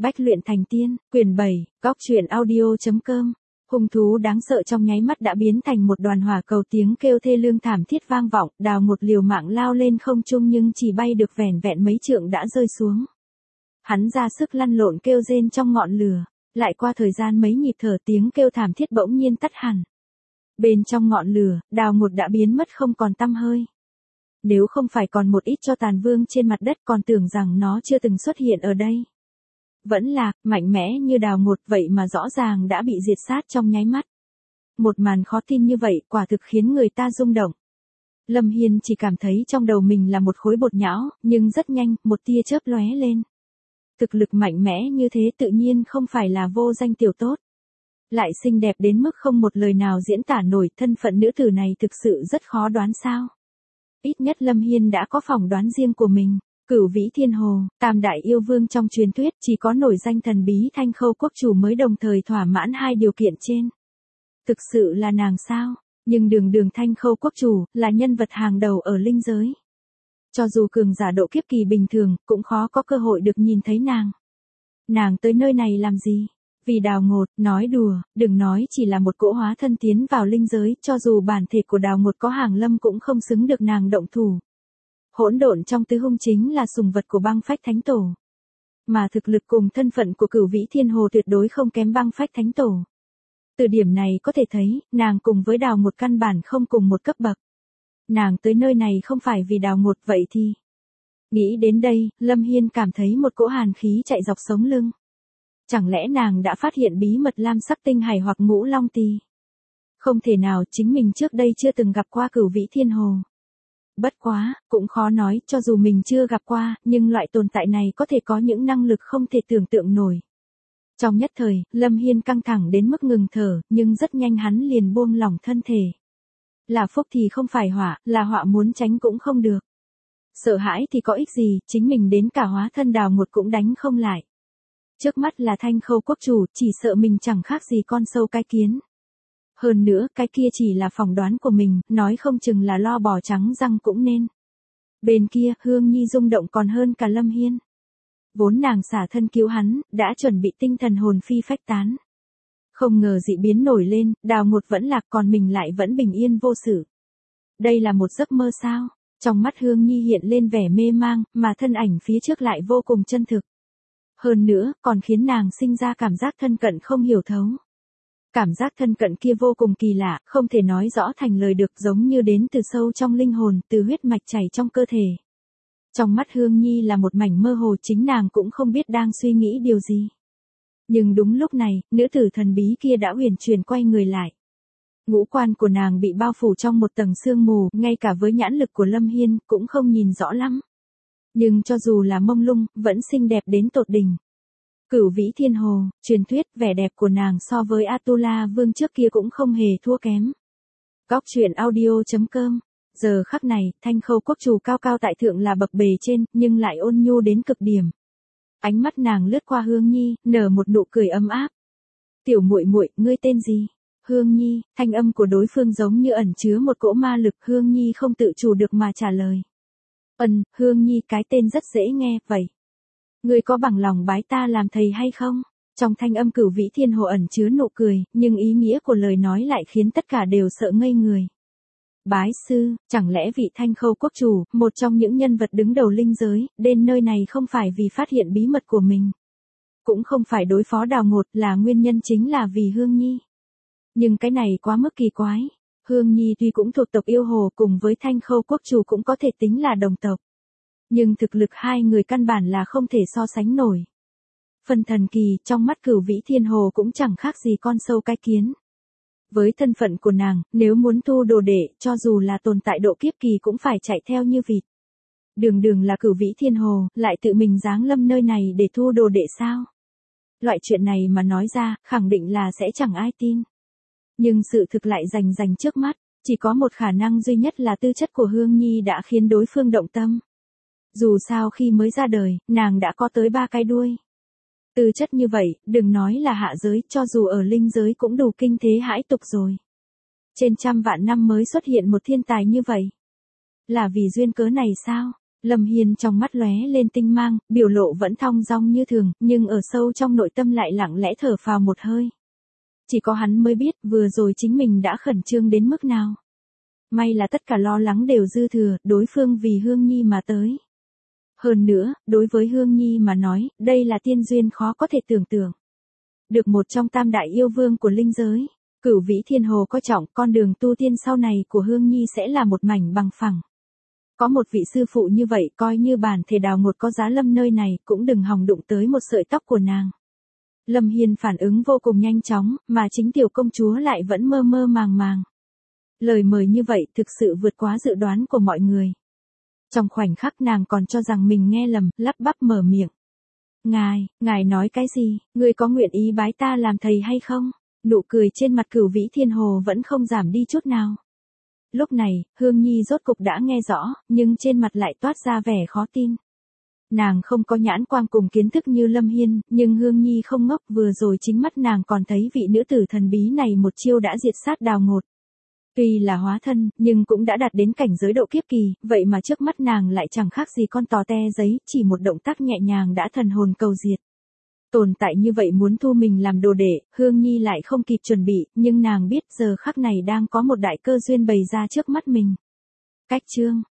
Bách luyện thành tiên, quyển 7, góc truyện audio.com. Hung thú đáng sợ trong nháy mắt đã biến thành một đoàn hỏa cầu, tiếng kêu thê lương thảm thiết vang vọng, Đào Ngột liều mạng lao lên không trung nhưng chỉ bay được vẻn vẹn mấy trượng đã rơi xuống. Hắn ra sức lăn lộn kêu rên trong ngọn lửa, lại qua thời gian mấy nhịp thở tiếng kêu thảm thiết bỗng nhiên tắt hẳn. Bên trong ngọn lửa, Đào Ngột đã biến mất không còn tăm hơi. Nếu không phải còn một ít tro tàn vương trên mặt đất, còn tưởng rằng nó chưa từng xuất hiện ở đây. Vẫn là, mạnh mẽ như Đào Ngột vậy mà rõ ràng đã bị diệt sát trong nháy mắt. Một màn khó tin như vậy quả thực khiến người ta rung động. Lâm Hiên chỉ cảm thấy trong đầu mình là một khối bột nhão, nhưng rất nhanh, một tia chớp lóe lên. Thực lực mạnh mẽ như thế tự nhiên không phải là vô danh tiểu tốt. Lại xinh đẹp đến mức không một lời nào diễn tả nổi, thân phận nữ tử này thực sự rất khó đoán sao. Ít nhất Lâm Hiên đã có phỏng đoán riêng của mình. Cửu Vĩ Thiên Hồ, tam đại yêu vương trong truyền thuyết, chỉ có nổi danh thần bí Thanh Khâu quốc chủ mới đồng thời thỏa mãn hai điều kiện trên. Thực sự là nàng sao? Nhưng đường Thanh Khâu quốc chủ là nhân vật hàng đầu ở linh giới. Cho dù cường giả độ kiếp kỳ bình thường, cũng khó có cơ hội được nhìn thấy nàng. Nàng tới nơi này làm gì? Vì Đào Ngột, nói đùa, đừng nói chỉ là một cỗ hóa thân tiến vào linh giới, cho dù bản thể của Đào Ngột có hàng lâm cũng không xứng được nàng động thủ. Hỗn độn trong tứ hung chính là sùng vật của Băng Phách Thánh Tổ. Mà thực lực cùng thân phận của Cửu Vĩ Thiên Hồ tuyệt đối không kém Băng Phách Thánh Tổ. Từ điểm này có thể thấy, nàng cùng với Đào Ngột căn bản không cùng một cấp bậc. Nàng tới nơi này không phải vì Đào Ngột vậy thì... Nghĩ đến đây, Lâm Hiên cảm thấy một cỗ hàn khí chạy dọc sống lưng. Chẳng lẽ nàng đã phát hiện bí mật lam sắc tinh hải hoặc ngũ long tỳ? Không thể nào, chính mình trước đây chưa từng gặp qua Cửu Vĩ Thiên Hồ. Bất quá, cũng khó nói, cho dù mình chưa gặp qua, nhưng loại tồn tại này có thể có những năng lực không thể tưởng tượng nổi. Trong nhất thời, Lâm Hiên căng thẳng đến mức ngừng thở, nhưng rất nhanh hắn liền buông lỏng thân thể. Là phúc thì không phải họa, là họa muốn tránh cũng không được. Sợ hãi thì có ích gì, chính mình đến cả hóa thân Đào Ngột cũng đánh không lại. Trước mắt là Thanh Khâu quốc chủ, chỉ sợ mình chẳng khác gì con sâu cái kiến. Hơn nữa, cái kia chỉ là phỏng đoán của mình, nói không chừng là lo bò trắng răng cũng nên. Bên kia, Hương Nhi rung động còn hơn cả Lâm Hiên. Vốn nàng xả thân cứu hắn, đã chuẩn bị tinh thần hồn phi phách tán. Không ngờ dị biến nổi lên, Đào Ngột vẫn lạc còn mình lại vẫn bình yên vô sự. Đây là một giấc mơ sao? Trong mắt Hương Nhi hiện lên vẻ mê mang, mà thân ảnh phía trước lại vô cùng chân thực. Hơn nữa, còn khiến nàng sinh ra cảm giác thân cận không hiểu thấu. Cảm giác thân cận kia vô cùng kỳ lạ, không thể nói rõ thành lời được, giống như đến từ sâu trong linh hồn, từ huyết mạch chảy trong cơ thể. Trong mắt Hương Nhi là một mảnh mơ hồ, chính nàng cũng không biết đang suy nghĩ điều gì. Nhưng đúng lúc này, nữ tử thần bí kia đã huyền chuyển quay người lại. Ngũ quan của nàng bị bao phủ trong một tầng sương mù, ngay cả với nhãn lực của Lâm Hiên cũng không nhìn rõ lắm. Nhưng cho dù là mông lung, vẫn xinh đẹp đến tột đỉnh. Cửu Vĩ Thiên Hồ, truyền thuyết, vẻ đẹp của nàng so với Atula Vương trước kia cũng không hề thua kém. Góc truyện audio.com. Giờ khắc này, Thanh Khâu quốc chủ cao cao tại thượng là bậc bề trên, nhưng lại ôn nhu đến cực điểm. Ánh mắt nàng lướt qua Hương Nhi, nở một nụ cười ấm áp. Tiểu muội muội, ngươi tên gì? Hương Nhi, thanh âm của đối phương giống như ẩn chứa một cỗ ma lực, Hương Nhi không tự chủ được mà trả lời. Hương Nhi, cái tên rất dễ nghe, vậy. Ngươi có bằng lòng bái ta làm thầy hay không? Trong thanh âm Cửu Vĩ Thiên Hồ ẩn chứa nụ cười, nhưng ý nghĩa của lời nói lại khiến tất cả đều sợ ngây người. Bái sư, chẳng lẽ vị Thanh Khâu quốc chủ, một trong những nhân vật đứng đầu linh giới, đến nơi này không phải vì phát hiện bí mật của mình. Cũng không phải đối phó Đào Ngột, là nguyên nhân chính là vì Hương Nhi. Nhưng cái này quá mức kỳ quái. Hương Nhi tuy cũng thuộc tộc yêu hồ, cùng với Thanh Khâu quốc chủ cũng có thể tính là đồng tộc. Nhưng thực lực hai người căn bản là không thể so sánh nổi. Phần thần kỳ, trong mắt Cửu Vĩ Thiên Hồ cũng chẳng khác gì con sâu cái kiến. Với thân phận của nàng, nếu muốn thu đồ đệ, cho dù là tồn tại độ kiếp kỳ cũng phải chạy theo như vịt. Đường là Cửu Vĩ Thiên Hồ, lại tự mình giáng lâm nơi này để thu đồ đệ sao? Loại chuyện này mà nói ra, khẳng định là sẽ chẳng ai tin. Nhưng sự thực lại rành trước mắt, chỉ có một khả năng duy nhất là tư chất của Hương Nhi đã khiến đối phương động tâm. Dù sao khi mới ra đời, nàng đã có tới 3 cái đuôi. Tư chất như vậy, đừng nói là hạ giới, cho dù ở linh giới cũng đủ kinh thế hãi tục rồi. Trên trăm vạn năm mới xuất hiện một thiên tài như vậy. Là vì duyên cớ này sao? Lâm Hiên trong mắt lóe lên tinh mang, biểu lộ vẫn thong dong như thường, nhưng ở sâu trong nội tâm lại lặng lẽ thở phào một hơi. Chỉ có hắn mới biết vừa rồi chính mình đã khẩn trương đến mức nào. May là tất cả lo lắng đều dư thừa, đối phương vì Hương Nhi mà tới. Hơn nữa, đối với Hương Nhi mà nói, đây là tiên duyên khó có thể tưởng tượng. Được một trong tam đại yêu vương của linh giới, Cửu Vĩ Thiên Hồ coi trọng con đường tu tiên sau này của Hương Nhi sẽ là một mảnh bằng phẳng. Có một vị sư phụ như vậy coi như bản thể đào ngột có giá lâm nơi này cũng đừng hòng đụng tới một sợi tóc của nàng. Lâm Hiên phản ứng vô cùng nhanh chóng, mà chính tiểu công chúa lại vẫn mơ mơ màng màng. Lời mời như vậy thực sự vượt quá dự đoán của mọi người. Trong khoảnh khắc nàng còn cho rằng mình nghe lầm, lắp bắp mở miệng. Ngài nói cái gì, người có nguyện ý bái ta làm thầy hay không? Nụ cười trên mặt Cửu Vĩ Thiên Hồ vẫn không giảm đi chút nào. Lúc này, Hương Nhi rốt cục đã nghe rõ, nhưng trên mặt lại toát ra vẻ khó tin. Nàng không có nhãn quang cùng kiến thức như Lâm Hiên, nhưng Hương Nhi không ngốc, vừa rồi chính mắt nàng còn thấy vị nữ tử thần bí này một chiêu đã diệt sát đào ngột. Tuy là hóa thân, nhưng cũng đã đạt đến cảnh giới độ kiếp kỳ, vậy mà trước mắt nàng lại chẳng khác gì con tò te giấy, chỉ một động tác nhẹ nhàng đã thần hồn cầu diệt. Tồn tại như vậy muốn thu mình làm đồ đệ, Hương Nhi lại không kịp chuẩn bị, nhưng nàng biết giờ khắc này đang có một đại cơ duyên bày ra trước mắt mình. Cách chương